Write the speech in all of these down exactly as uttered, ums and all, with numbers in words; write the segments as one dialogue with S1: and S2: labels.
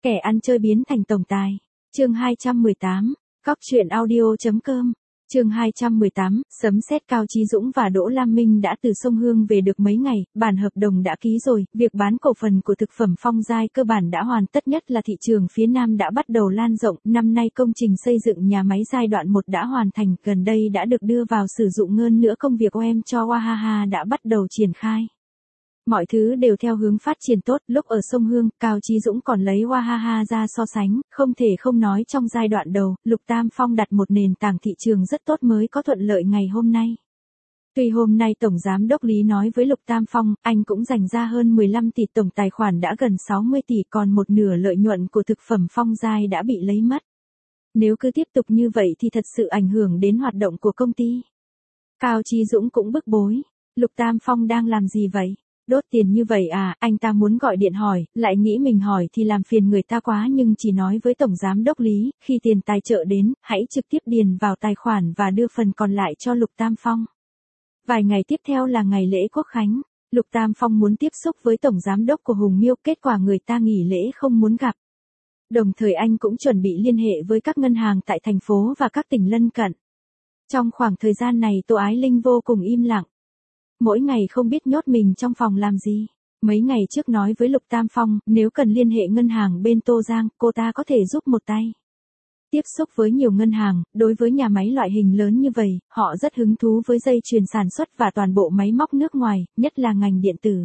S1: Kẻ ăn chơi biến thành tổng tài. Chương hai trăm mười tám, Cóc truyện audio.com. Chương hai trăm mười tám, sấm sét. Cao Chí Dũng và Đỗ Lam Minh đã từ sông Hương về được mấy ngày, bản hợp đồng đã ký rồi, việc bán cổ phần của thực phẩm Phong Giai cơ bản đã hoàn tất, nhất là thị trường phía Nam đã bắt đầu lan rộng, năm nay công trình xây dựng nhà máy giai đoạn một đã hoàn thành, gần đây đã được đưa vào sử dụng, hơn nữa công việc o em cho Wahaha đã bắt đầu triển khai. Mọi thứ đều theo hướng phát triển tốt, lúc ở sông Hương, Cao Chí Dũng còn lấy Wahaha ra so sánh, không thể không nói trong giai đoạn đầu, Lục Tam Phong đặt một nền tảng thị trường rất tốt mới có thuận lợi ngày hôm nay. Tuy hôm nay Tổng Giám đốc Lý nói với Lục Tam Phong, anh cũng dành ra hơn mười lăm tỷ, tổng tài khoản đã gần sáu mươi tỷ, còn một nửa lợi nhuận của thực phẩm Phong Giai đã bị lấy mất. Nếu cứ tiếp tục như vậy thì thật sự ảnh hưởng đến hoạt động của công ty. Cao Chí Dũng cũng bức bối. Lục Tam Phong đang làm gì vậy? Đốt tiền như vậy à? Anh ta muốn gọi điện hỏi, lại nghĩ mình hỏi thì làm phiền người ta quá, nhưng chỉ nói với Tổng Giám đốc Lý, khi tiền tài trợ đến, hãy trực tiếp điền vào tài khoản và đưa phần còn lại cho Lục Tam Phong. Vài ngày tiếp theo là ngày lễ Quốc Khánh, Lục Tam Phong muốn tiếp xúc với Tổng Giám đốc của Hùng Miêu, kết quả người ta nghỉ lễ không muốn gặp. Đồng thời anh cũng chuẩn bị liên hệ với các ngân hàng tại thành phố và các tỉnh lân cận. Trong khoảng thời gian này Tô Ái Linh vô cùng im lặng. Mỗi ngày không biết nhốt mình trong phòng làm gì. Mấy ngày trước nói với Lục Tam Phong, nếu cần liên hệ ngân hàng bên Tô Giang, cô ta có thể giúp một tay. Tiếp xúc với nhiều ngân hàng, đối với nhà máy loại hình lớn như vậy, họ rất hứng thú với dây chuyền sản xuất và toàn bộ máy móc nước ngoài, nhất là ngành điện tử.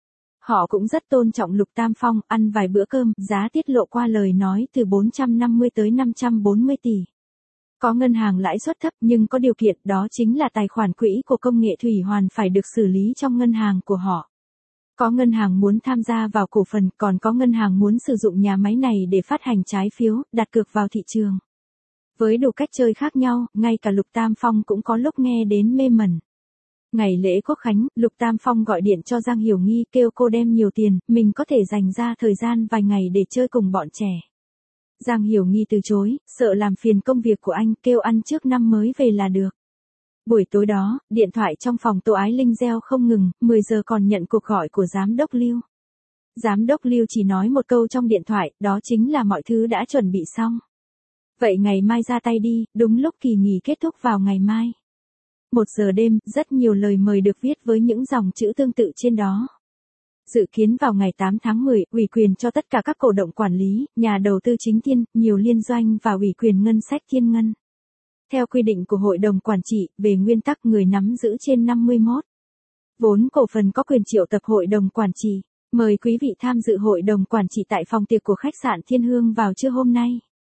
S1: Họ cũng rất tôn trọng Lục Tam Phong, ăn vài bữa cơm, giá tiết lộ qua lời nói từ bốn trăm năm mươi tới năm trăm bốn mươi tỷ. Có ngân hàng lãi suất thấp nhưng có điều kiện, đó chính là tài khoản quỹ của công nghệ thủy hoàn phải được xử lý trong ngân hàng của họ. Có ngân hàng muốn tham gia vào cổ phần, còn có ngân hàng muốn sử dụng nhà máy này để phát hành trái phiếu, đặt cược vào thị trường. Với đủ cách chơi khác nhau, ngay cả Lục Tam Phong cũng có lúc nghe đến mê mẩn. Ngày lễ Quốc Khánh, Lục Tam Phong gọi điện cho Giang Hiểu Nghi kêu cô đem nhiều tiền, mình có thể dành ra thời gian vài ngày để chơi cùng bọn trẻ. Giang Hiểu Nghi từ chối, sợ làm phiền công việc của anh, kêu ăn trước năm mới về là được. Buổi tối đó, điện thoại trong phòng Tô Ái Linh reo không ngừng, mười giờ còn nhận cuộc gọi của Giám đốc Lưu. Giám đốc Lưu chỉ nói một câu trong điện thoại, đó chính là mọi thứ đã chuẩn bị xong. Vậy ngày mai ra tay đi, đúng lúc kỳ nghỉ kết thúc vào ngày mai. Một giờ đêm, rất nhiều lời mời được viết với những dòng chữ tương tự trên đó. Dự kiến vào ngày tám tháng mười, ủy quyền cho tất cả các cổ đông quản lý, nhà đầu tư chính thiên, nhiều liên doanh và ủy quyền ngân sách Thiên Ngân. Theo quy định của Hội đồng Quản trị, về nguyên tắc người nắm giữ trên năm mươi mốt vốn cổ phần có quyền triệu tập Hội đồng Quản trị. Mời quý vị tham dự Hội đồng Quản trị tại phòng tiệc của khách sạn Thiên Hương vào trưa hôm nay.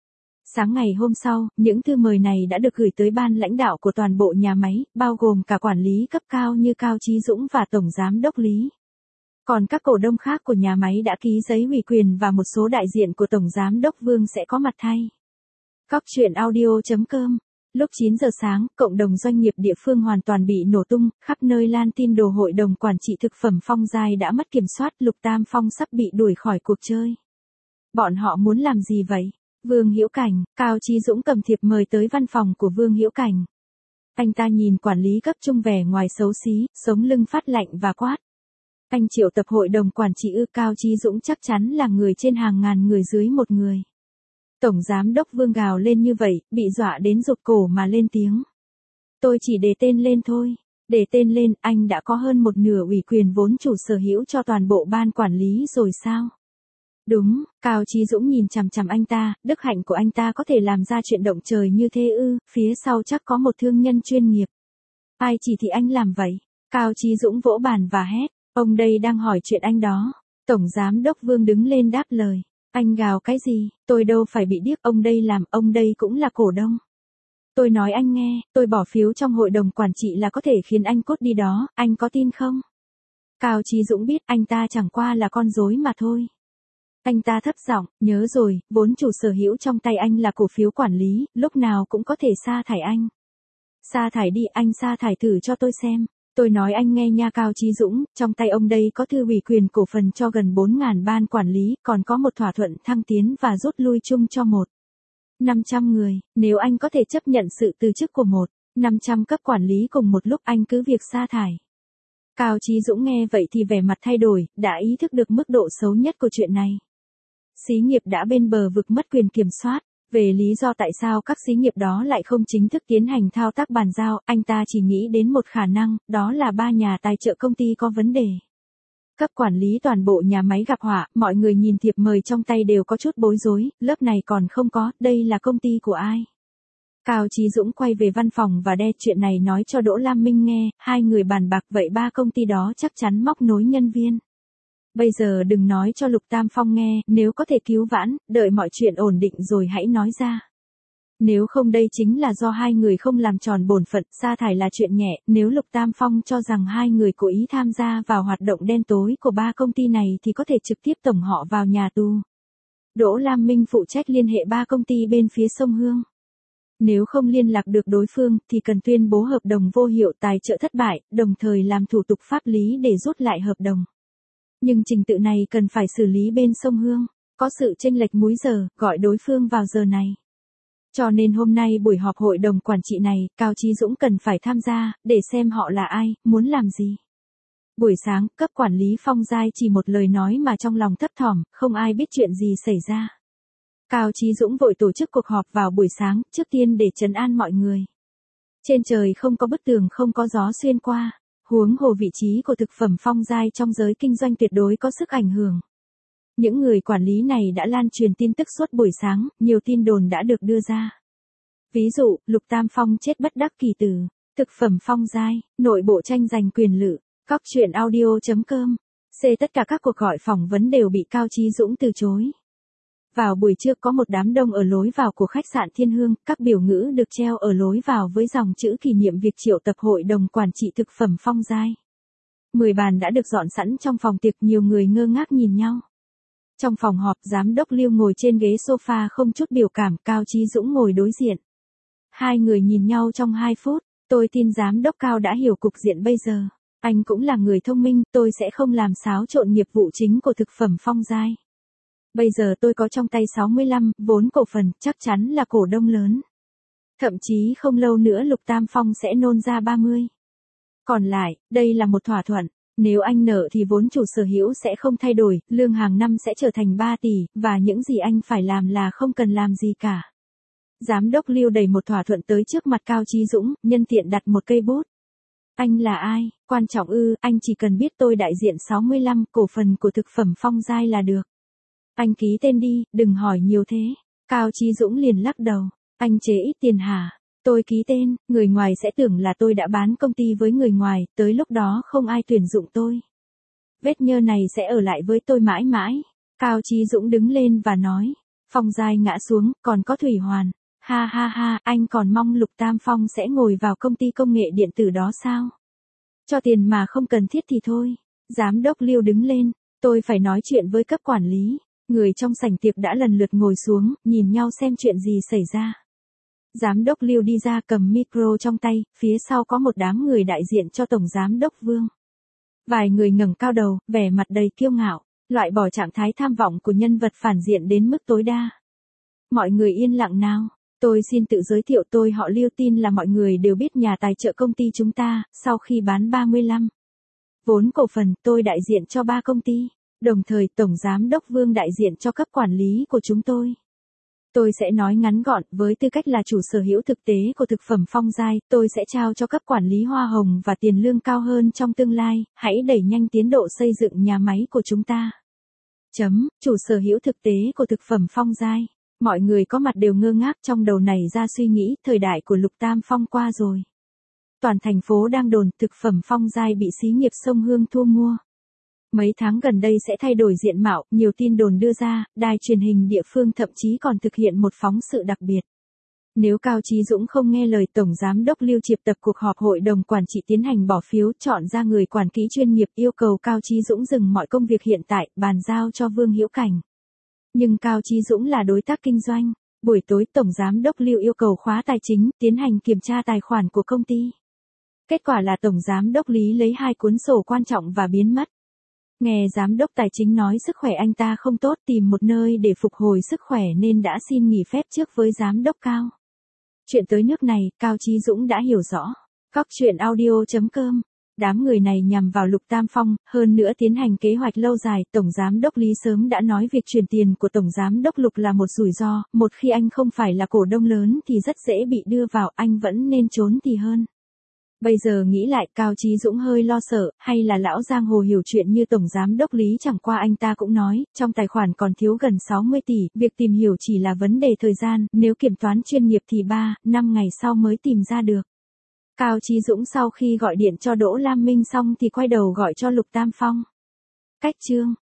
S1: Sáng ngày hôm sau, những thư mời này đã được gửi tới ban lãnh đạo của toàn bộ nhà máy, bao gồm cả quản lý cấp cao như Cao Chí Dũng và Tổng Giám đốc Lý. Còn các cổ đông khác của nhà máy đã ký giấy ủy quyền và một số đại diện của Tổng Giám đốc Vương sẽ có mặt thay. Cóc truyện audio.com. Lúc chín giờ sáng, cộng đồng doanh nghiệp địa phương hoàn toàn bị nổ tung, khắp nơi lan tin đồ Hội đồng Quản trị thực phẩm Phong Giai đã mất kiểm soát, Lục Tam Phong sắp bị đuổi khỏi cuộc chơi. Bọn họ muốn làm gì vậy? Vương Hữu Cảnh, Cao Chí Dũng cầm thiệp mời tới văn phòng của Vương Hữu Cảnh. Anh ta nhìn quản lý cấp trung vẻ ngoài xấu xí, sống lưng phát lạnh và quát. Anh triệu tập Hội đồng Quản trị ư? Cao Chí Dũng chắc chắn là người trên hàng ngàn người dưới một người. Tổng Giám đốc Vương gào lên như vậy, bị dọa đến rụt cổ mà lên tiếng. Tôi chỉ đề tên lên thôi. Đề tên lên, anh đã có hơn một nửa ủy quyền vốn chủ sở hữu cho toàn bộ ban quản lý rồi sao? Đúng, Cao Chí Dũng nhìn chằm chằm anh ta, đức hạnh của anh ta có thể làm ra chuyện động trời như thế ư? Phía sau chắc có một thương nhân chuyên nghiệp. Ai chỉ thì anh làm vậy? Cao Chí Dũng vỗ bàn và hét. Ông đây đang hỏi chuyện anh đó. Tổng Giám đốc Vương đứng lên đáp lời. Anh gào cái gì? Tôi đâu phải bị điếc, ông đây làm, ông đây cũng là cổ đông. Tôi nói anh nghe, tôi bỏ phiếu trong Hội đồng Quản trị là có thể khiến anh cốt đi đó, anh có tin không? Cao Chí Dũng biết anh ta chẳng qua là con rối mà thôi. Anh ta thấp giọng, nhớ rồi, vốn chủ sở hữu trong tay anh là cổ phiếu quản lý, lúc nào cũng có thể sa thải anh. Sa thải đi, anh sa thải thử cho tôi xem. Tôi nói anh nghe nha Cao Chí Dũng, trong tay ông đây có thư ủy quyền cổ phần cho gần bốn nghìn ban quản lý, còn có một thỏa thuận thăng tiến và rút lui chung cho một năm trăm người, nếu anh có thể chấp nhận sự từ chức của một năm trăm cấp quản lý cùng một lúc, anh cứ việc sa thải. Cao Chí Dũng nghe vậy thì vẻ mặt thay đổi, đã ý thức được mức độ xấu nhất của chuyện này. xí nghiệp đã bên bờ vực mất quyền kiểm soát. Về lý do tại sao các xí nghiệp đó lại không chính thức tiến hành thao tác bàn giao, anh ta chỉ nghĩ đến một khả năng, đó là ba nhà tài trợ công ty có vấn đề. Cấp quản lý toàn bộ nhà máy gặp họa, mọi người nhìn thiệp mời trong tay đều có chút bối rối, lớp này còn không có, đây là công ty của ai? Cao Chí Dũng quay về văn phòng và đe chuyện này nói cho Đỗ Lam Minh nghe, hai người bàn bạc vậy ba công ty đó chắc chắn móc nối nhân viên. Bây giờ đừng nói cho Lục Tam Phong nghe, nếu có thể cứu vãn, đợi mọi chuyện ổn định rồi hãy nói ra. Nếu không đây chính là do hai người không làm tròn bổn phận, sa thải là chuyện nhẹ, nếu Lục Tam Phong cho rằng hai người cố ý tham gia vào hoạt động đen tối của ba công ty này thì có thể trực tiếp tổng họ vào nhà tù. Đỗ Lam Minh phụ trách liên hệ ba công ty bên phía sông Hương. Nếu không liên lạc được đối phương thì cần tuyên bố hợp đồng vô hiệu tài trợ thất bại, đồng thời làm thủ tục pháp lý để rút lại hợp đồng. Nhưng trình tự này cần phải xử lý bên sông Hương, có sự chênh lệch múi giờ, gọi đối phương vào giờ này. Cho nên hôm nay buổi họp hội đồng quản trị này, Cao Chí Dũng cần phải tham gia, để xem họ là ai, muốn làm gì. Buổi sáng, cấp quản lý Phong Giai chỉ một lời nói mà trong lòng thấp thỏm, không ai biết chuyện gì xảy ra. Cao Chí Dũng vội tổ chức cuộc họp vào buổi sáng, trước tiên để trấn an mọi người. Trên trời không có bức tường không có gió xuyên qua, huống hồ vị trí của thực phẩm Phong Giai trong giới kinh doanh tuyệt đối có sức ảnh hưởng. Những người quản lý này đã lan truyền tin tức suốt buổi sáng, nhiều tin đồn đã được đưa ra. Ví dụ, Lục Tam Phong chết bất đắc kỳ tử, thực phẩm Phong Giai, nội bộ tranh giành quyền lự, cóc truyện audio chấm com. C. Tất cả các cuộc gọi phỏng vấn đều bị Cao Chí Dũng từ chối. Vào buổi trưa có một đám đông ở lối vào của khách sạn Thiên Hương, các biểu ngữ được treo ở lối vào với dòng chữ kỷ niệm việc triệu tập hội đồng quản trị thực phẩm Phong Giai. Mười bàn đã được dọn sẵn trong phòng tiệc, nhiều người ngơ ngác nhìn nhau. Trong phòng họp, giám đốc Lưu ngồi trên ghế sofa không chút biểu cảm, Cao Chí Dũng ngồi đối diện. Hai người nhìn nhau trong hai phút, tôi tin giám đốc Cao đã hiểu cục diện bây giờ. Anh cũng là người thông minh, tôi sẽ không làm xáo trộn nghiệp vụ chính của thực phẩm Phong Giai. Bây giờ tôi có trong tay sáu mươi lăm vốn cổ phần, chắc chắn là cổ đông lớn. Thậm chí không lâu nữa Lục Tam Phong sẽ nôn ra ba mươi. Còn lại, đây là một thỏa thuận. Nếu anh nợ thì vốn chủ sở hữu sẽ không thay đổi, lương hàng năm sẽ trở thành ba tỷ, và những gì anh phải làm là không cần làm gì cả. Giám đốc Lưu đẩy một thỏa thuận tới trước mặt Cao Chí Dũng, nhân tiện đặt một cây bút. Anh là ai, quan trọng ư, anh chỉ cần biết tôi đại diện sáu mươi lăm cổ phần của thực phẩm Phong Giai là được. Anh ký tên đi, đừng hỏi nhiều thế. Cao Chí Dũng liền lắc đầu. Anh chế ít tiền hả? Tôi ký tên, người ngoài sẽ tưởng là tôi đã bán công ty với người ngoài, tới lúc đó không ai tuyển dụng tôi. Vết nhơ này sẽ ở lại với tôi mãi mãi. Cao Chí Dũng đứng lên và nói. Phong Giai ngã xuống, còn có Thủy Hoàn. Ha ha ha, anh còn mong Lục Tam Phong sẽ ngồi vào công ty công nghệ điện tử đó sao? Cho tiền mà không cần thiết thì thôi. Giám đốc Lưu đứng lên. Tôi phải nói chuyện với cấp quản lý. Người trong sảnh tiệc đã lần lượt ngồi xuống, nhìn nhau xem chuyện gì xảy ra. Giám đốc Lưu đi ra cầm micro trong tay, phía sau có một đám người đại diện cho Tổng Giám đốc Vương. Vài người ngẩng cao đầu, vẻ mặt đầy kiêu ngạo, loại bỏ trạng thái tham vọng của nhân vật phản diện đến mức tối đa. Mọi người yên lặng nào, tôi xin tự giới thiệu, tôi họ Lưu, tin là mọi người đều biết nhà tài trợ công ty chúng ta, sau khi bán ba mươi lăm vốn cổ phần, tôi đại diện cho ba công ty. Đồng thời Tổng Giám đốc Vương đại diện cho cấp quản lý của chúng tôi. Tôi sẽ nói ngắn gọn, với tư cách là chủ sở hữu thực tế của thực phẩm Phong Giai, tôi sẽ trao cho cấp quản lý hoa hồng và tiền lương cao hơn trong tương lai, hãy đẩy nhanh tiến độ xây dựng nhà máy của chúng ta. Chấm, chủ sở hữu thực tế của thực phẩm Phong Giai. Mọi người có mặt đều ngơ ngác, trong đầu này ra suy nghĩ, thời đại của Lục Tam Phong qua rồi. Toàn thành phố đang đồn thực phẩm Phong Giai bị xí nghiệp sông Hương thu mua. Mấy tháng gần đây sẽ thay đổi diện mạo, nhiều tin đồn đưa ra, đài truyền hình địa phương thậm chí còn thực hiện một phóng sự đặc biệt. Nếu Cao Chí Dũng không nghe lời Tổng Giám đốc Lưu triệu tập cuộc họp hội đồng quản trị tiến hành bỏ phiếu chọn ra người quản lý chuyên nghiệp, yêu cầu Cao Chí Dũng dừng mọi công việc hiện tại, bàn giao cho Vương Hữu Cảnh. Nhưng Cao Chí Dũng là đối tác kinh doanh. Buổi tối Tổng Giám đốc Lưu yêu cầu khóa tài chính, tiến hành kiểm tra tài khoản của công ty. Kết quả là Tổng Giám đốc Lý lấy hai cuốn sổ quan trọng và biến mất. Nghe giám đốc tài chính nói sức khỏe anh ta không tốt, tìm một nơi để phục hồi sức khỏe nên đã xin nghỉ phép trước với giám đốc Cao. Chuyện tới nước này, Cao Chí Dũng đã hiểu rõ. Cóc truyện audio chấm com đám người này nhằm vào Lục Tam Phong, hơn nữa tiến hành kế hoạch lâu dài. Tổng Giám đốc Lý sớm đã nói việc chuyển tiền của Tổng Giám đốc Lục là một rủi ro, một khi anh không phải là cổ đông lớn thì rất dễ bị đưa vào, anh vẫn nên trốn thì hơn. Bây giờ nghĩ lại, Cao Chí Dũng hơi lo sợ, hay là lão giang hồ hiểu chuyện như Tổng Giám đốc Lý, chẳng qua anh ta cũng nói, trong tài khoản còn thiếu gần sáu mươi tỷ, việc tìm hiểu chỉ là vấn đề thời gian, nếu kiểm toán chuyên nghiệp thì ba, năm ngày sau mới tìm ra được. Cao Chí Dũng sau khi gọi điện cho Đỗ Lam Minh xong thì quay đầu gọi cho Lục Tam Phong. Cách chương